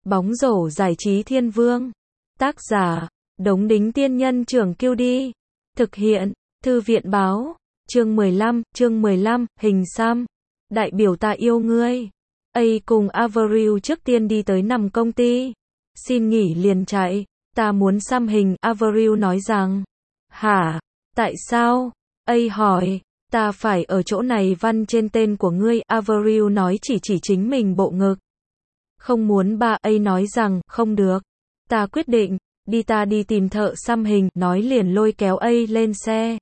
Bóng rổ giải trí thiên vương. Tác giả, Đống Đính Tiên Nhân Trưởng Kiêu Đi. Thực hiện, Thư viện Báo. Chương 15, hình xăm. Đại biểu ta yêu ngươi. A cùng Avril trước tiên đi tới nằm công ty. Xin nghỉ liền chạy. Ta muốn xăm hình, Avril nói rằng. Hả? Tại sao? A hỏi. Ta phải ở chỗ này văn trên tên của ngươi, Avril nói chỉ chính mình bộ ngực. Không muốn ba, A nói rằng, không được. Ta quyết định, ta đi tìm thợ xăm hình, nói liền lôi kéo A lên xe.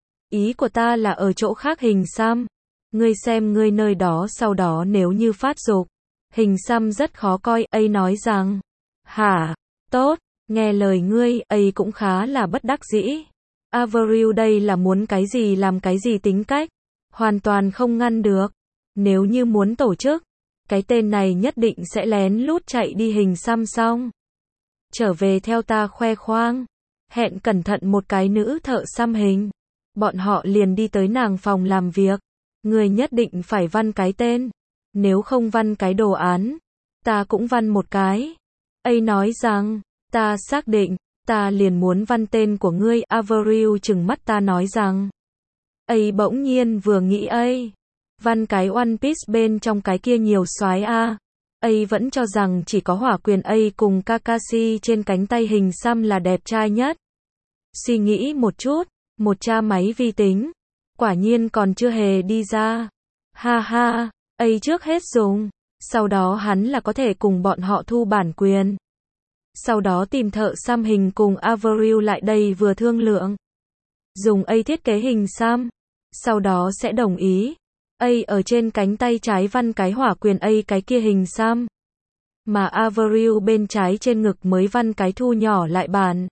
Ý của ta là ở chỗ khác hình xăm. Ngươi xem ngươi nơi đó sau đó nếu như phát dục. Hình xăm rất khó coi, A nói rằng. Hả? Tốt, nghe lời ngươi, A cũng khá là bất đắc dĩ. Avril đây là muốn cái gì làm cái gì tính cách. Hoàn toàn không ngăn được. Nếu như muốn tổ chức, cái tên này nhất định sẽ lén lút chạy đi hình xăm xong. Trở về theo ta khoe khoang. Hẹn cẩn thận một cái nữ thợ xăm hình. Bọn họ liền đi tới nàng phòng làm việc. Người nhất định phải văn cái tên. Nếu không văn cái đồ án, ta cũng văn một cái. A nói rằng, ta xác định, ta liền muốn văn tên của ngươi. Avril trừng mắt ta nói rằng. A bỗng nhiên vừa nghĩ văn cái One Piece bên trong cái kia nhiều soái a. A vẫn cho rằng chỉ có Hỏa Quyền A cùng Kakashi trên cánh tay hình xăm là đẹp trai nhất. Suy nghĩ một chút, một tra máy vi tính. Quả nhiên còn chưa hề đi ra. Ha ha, A trước hết dùng. Sau đó hắn là có thể cùng bọn họ thu bản quyền. Sau đó tìm thợ xăm hình cùng Avril lại đây vừa thương lượng. Dùng A thiết kế hình xăm. Sau đó sẽ đồng ý. A ở trên cánh tay trái văn cái Hỏa Quyền A cái kia hình xăm. Mà Avril bên trái trên ngực mới văn cái thu nhỏ lại bản.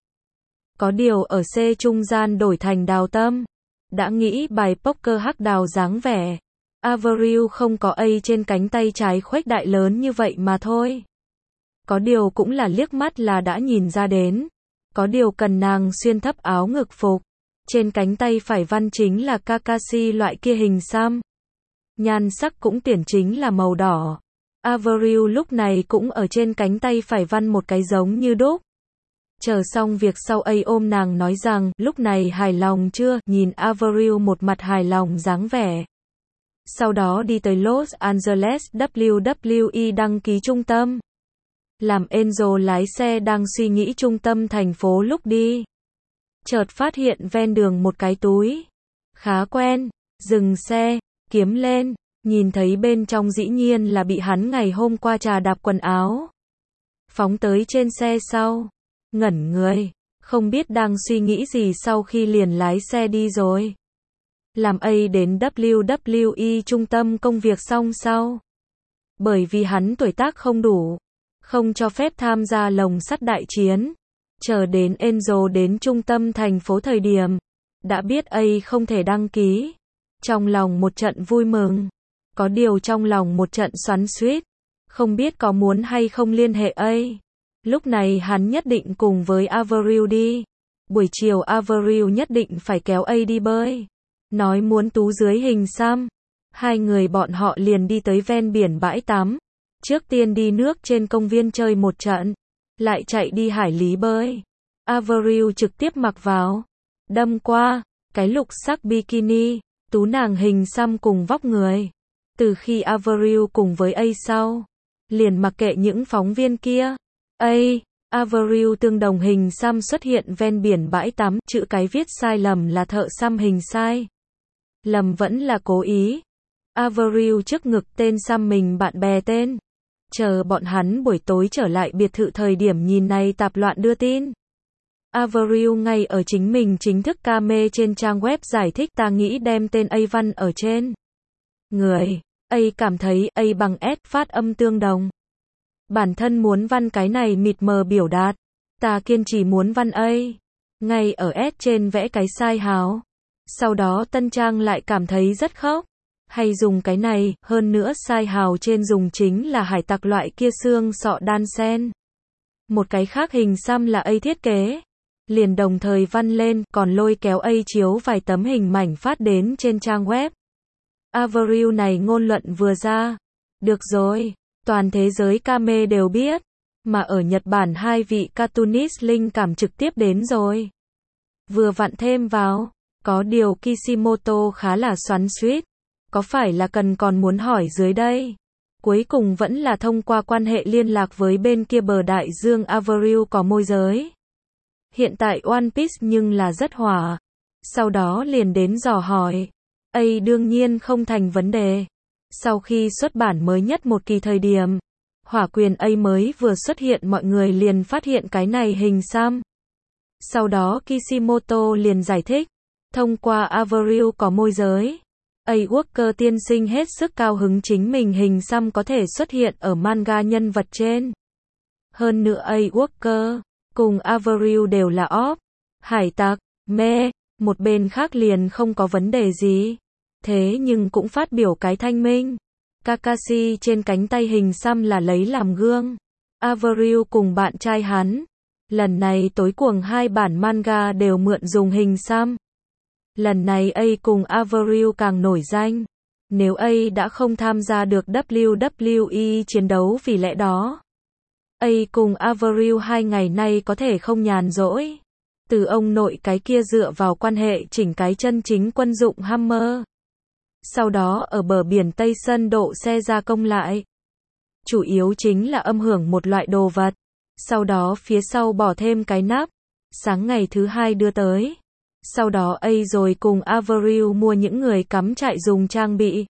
Có điều ở C trung gian đổi thành đào tâm. Đã nghĩ bài poker hắc đào dáng vẻ. Avril không có A trên cánh tay trái khuếch đại lớn như vậy mà thôi. Có điều cũng là liếc mắt là đã nhìn ra đến. Có điều cần nàng xuyên thấp áo ngực phục. Trên cánh tay phải văn chính là Kakashi loại kia hình xăm. Nhan sắc cũng tuyển chính là màu đỏ. Avril lúc này cũng ở trên cánh tay phải văn một cái giống như đúc. Chờ xong việc sau A ôm nàng nói rằng, lúc này hài lòng chưa, nhìn Avril một mặt hài lòng dáng vẻ. Sau đó đi tới Los Angeles WWE đăng ký trung tâm. Làm Angel lái xe đang suy nghĩ trung tâm thành phố lúc đi. Chợt phát hiện ven đường một cái túi. Khá quen, dừng xe, kiếm lên, nhìn thấy bên trong dĩ nhiên là bị hắn ngày hôm qua trà đạp quần áo. Phóng tới trên xe sau. Ngẩn người, không biết đang suy nghĩ gì sau khi liền lái xe đi rồi. Làm A đến WWE trung tâm công việc xong sau. Bởi vì hắn tuổi tác không đủ, không cho phép tham gia lồng sắt đại chiến. Chờ đến Angel đến trung tâm thành phố thời điểm, đã biết A không thể đăng ký. Trong lòng một trận vui mừng, có điều trong lòng một trận xoắn xuýt, không biết có muốn hay không liên hệ A. Lúc này hắn nhất định cùng với Avril đi. Buổi chiều Avril nhất định phải kéo A đi bơi. Nói muốn tú dưới hình xăm. Hai người bọn họ liền đi tới ven biển bãi tắm. Trước tiên đi nước trên công viên chơi một trận. Lại chạy đi hải lý bơi. Avril trực tiếp mặc vào. Đâm qua. Cái lục sắc bikini. Tú nàng hình xăm cùng vóc người. Từ khi Avril cùng với A sau. Liền mặc kệ những phóng viên kia. Avril tương đồng hình xăm xuất hiện ven biển bãi tắm, chữ cái viết sai lầm là thợ xăm hình sai. Lầm vẫn là cố ý. Avril trước ngực tên xăm mình bạn bè tên. Chờ bọn hắn buổi tối trở lại biệt thự thời điểm nhìn này tạp loạn đưa tin. Avril ngay ở chính mình chính thức Kame trên trang web giải thích ta nghĩ đem tên A văn ở trên. Người. A cảm thấy A bằng S phát âm tương đồng. Bản thân muốn văn cái này mịt mờ biểu đạt. Ta kiên trì muốn văn A. Ngay ở S trên vẽ cái sai hào. Sau đó tân trang lại cảm thấy rất khóc. Hay dùng cái này, hơn nữa sai hào trên dùng chính là hải tặc loại kia xương sọ đan sen. Một cái khác hình xăm là A thiết kế. Liền đồng thời văn lên, còn lôi kéo A chiếu vài tấm hình mảnh phát đến trên trang web. Avril này ngôn luận vừa ra. Được rồi. Toàn thế giới Kame đều biết. Mà ở Nhật Bản hai vị cartoonist linh cảm trực tiếp đến rồi. Vừa vặn thêm vào. Có điều Kishimoto khá là xoắn xuýt. Có phải là cần còn muốn hỏi dưới đây? Cuối cùng vẫn là thông qua quan hệ liên lạc với bên kia bờ đại dương Avril có môi giới. Hiện tại One Piece nhưng là rất hỏa. Sau đó liền đến dò hỏi. Đương nhiên không thành vấn đề. Sau khi xuất bản mới nhất một kỳ thời điểm, hỏa quyền mới vừa xuất hiện mọi người liền phát hiện cái này hình xăm. Sau đó Kishimoto liền giải thích. Thông qua Avril có môi giới. Walker tiên sinh hết sức cao hứng chính mình hình xăm có thể xuất hiện ở manga nhân vật trên. Hơn nữa Walker cùng Avril đều là hải tặc, một bên khác liền không có vấn đề gì. Thế nhưng cũng phát biểu cái thanh minh. Kakashi trên cánh tay hình xăm là lấy làm gương. Avril cùng bạn trai hắn. Lần này tối cuồng hai bản manga đều mượn dùng hình xăm. Lần này cùng Avril càng nổi danh. Nếu đã không tham gia được WWE chiến đấu vì lẽ đó. Cùng Avril 2 ngày nay có thể không nhàn rỗi. Từ ông nội cái kia dựa vào quan hệ chỉnh cái chân chính quân dụng Hammer. Sau đó ở bờ biển Tây Sơn độ xe gia công lại. Chủ yếu chính là âm hưởng một loại đồ vật. Sau đó phía sau bỏ thêm cái nắp. Sáng ngày thứ 2 đưa tới. Sau đó rồi cùng Avril mua những người cắm trại dùng trang bị.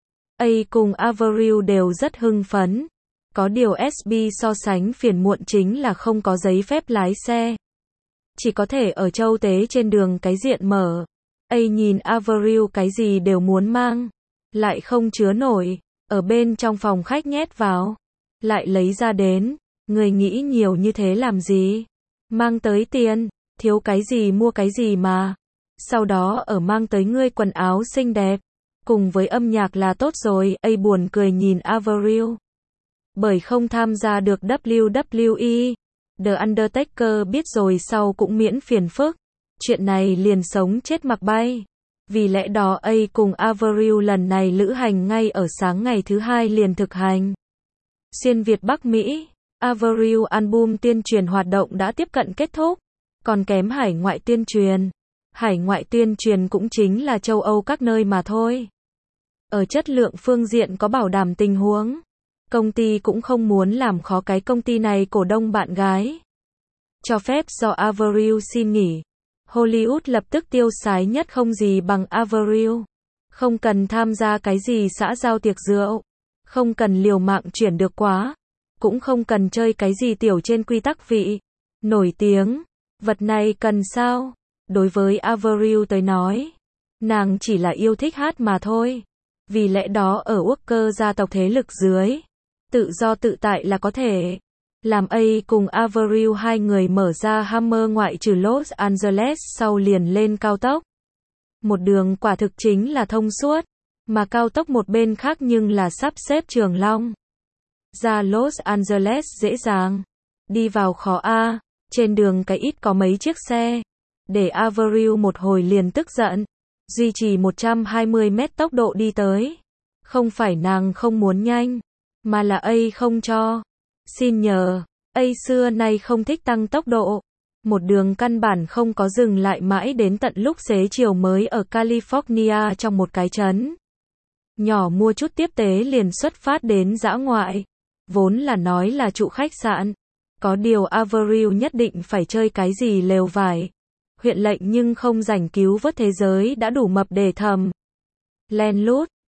Cùng Avril đều rất hưng phấn. Có điều SB so sánh phiền muộn chính là không có giấy phép lái xe. Chỉ có thể ở châu tế trên đường cái diện mở. Nhìn Avril cái gì đều muốn mang. Lại không chứa nổi. Ở bên trong phòng khách nhét vào. Lại lấy ra đến. Người nghĩ nhiều như thế làm gì? Mang tới tiền. Thiếu cái gì mua cái gì mà. Sau đó ở mang tới ngươi quần áo xinh đẹp. Cùng với âm nhạc là tốt rồi. Buồn cười nhìn Avril. Bởi không tham gia được WWE. The Undertaker biết rồi sau cũng miễn phiền phức. Chuyện này liền sống chết mặc bay. Vì lẽ đó cùng Avril lần này lữ hành ngay ở sáng ngày thứ 2 liền thực hành. Xuyên Việt Bắc Mỹ. Avril album tuyên truyền hoạt động đã tiếp cận kết thúc. Còn kém hải ngoại tuyên truyền. Hải ngoại tuyên truyền cũng chính là châu Âu các nơi mà thôi. Ở chất lượng phương diện có bảo đảm tình huống. Công ty cũng không muốn làm khó cái công ty này cổ đông bạn gái. Cho phép do Avril xin nghỉ. Hollywood lập tức tiêu sái nhất không gì bằng Avril. Không cần tham gia cái gì xã giao tiệc rượu. Không cần liều mạng chuyển được quá. Cũng không cần chơi cái gì tiểu trên quy tắc vị. Nổi tiếng. Vật này cần sao? Đối với Avril tới nói. Nàng chỉ là yêu thích hát mà thôi. Vì lẽ đó ở Walker gia tộc thế lực dưới. Tự do tự tại là có thể. Làm cùng Avril hai người mở ra Hammer ngoại trừ Los Angeles sau liền lên cao tốc. Một đường quả thực chính là thông suốt. Mà cao tốc một bên khác nhưng là sắp xếp Trường Long. Ra Los Angeles dễ dàng. Đi vào khó a. Trên đường cái ít có mấy chiếc xe. Để Avril một hồi liền tức giận. Duy trì 120 mét tốc độ đi tới. Không phải nàng không muốn nhanh. Mà là không cho. Xin nhờ. Xưa nay không thích tăng tốc độ. Một đường căn bản không có dừng lại mãi đến tận lúc xế chiều mới ở California trong một cái trấn. Nhỏ mua chút tiếp tế liền xuất phát đến dã ngoại. Vốn là nói là trụ khách sạn. Có điều Avril nhất định phải chơi cái gì lều vải. Huyện lệnh nhưng không rảnh cứu vớt thế giới đã đủ mập để thầm. Len lút.